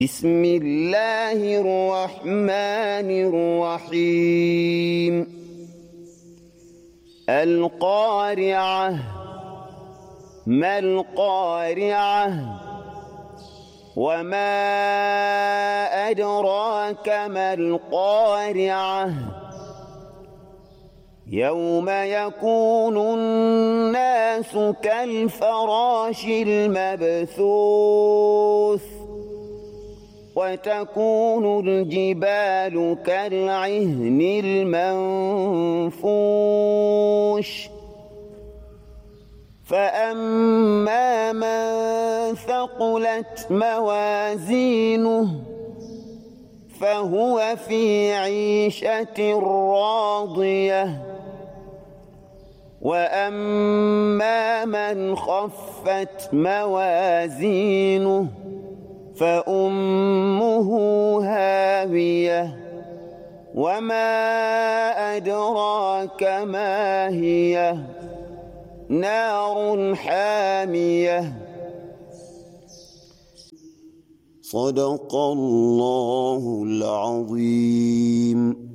بسم الله الرحمن الرحيم القارعة ما القارعة وما أدراك ما القارعة يوم يكون الناس كالفراش المبثوث وتكون الجبال كالعهن المنفوش فأما من ثقلت موازينه فهو في عيشة راضية وأما من خفت موازينه فأمه هاوية وما أدراك ما هي نار حامية صدق الله العظيم.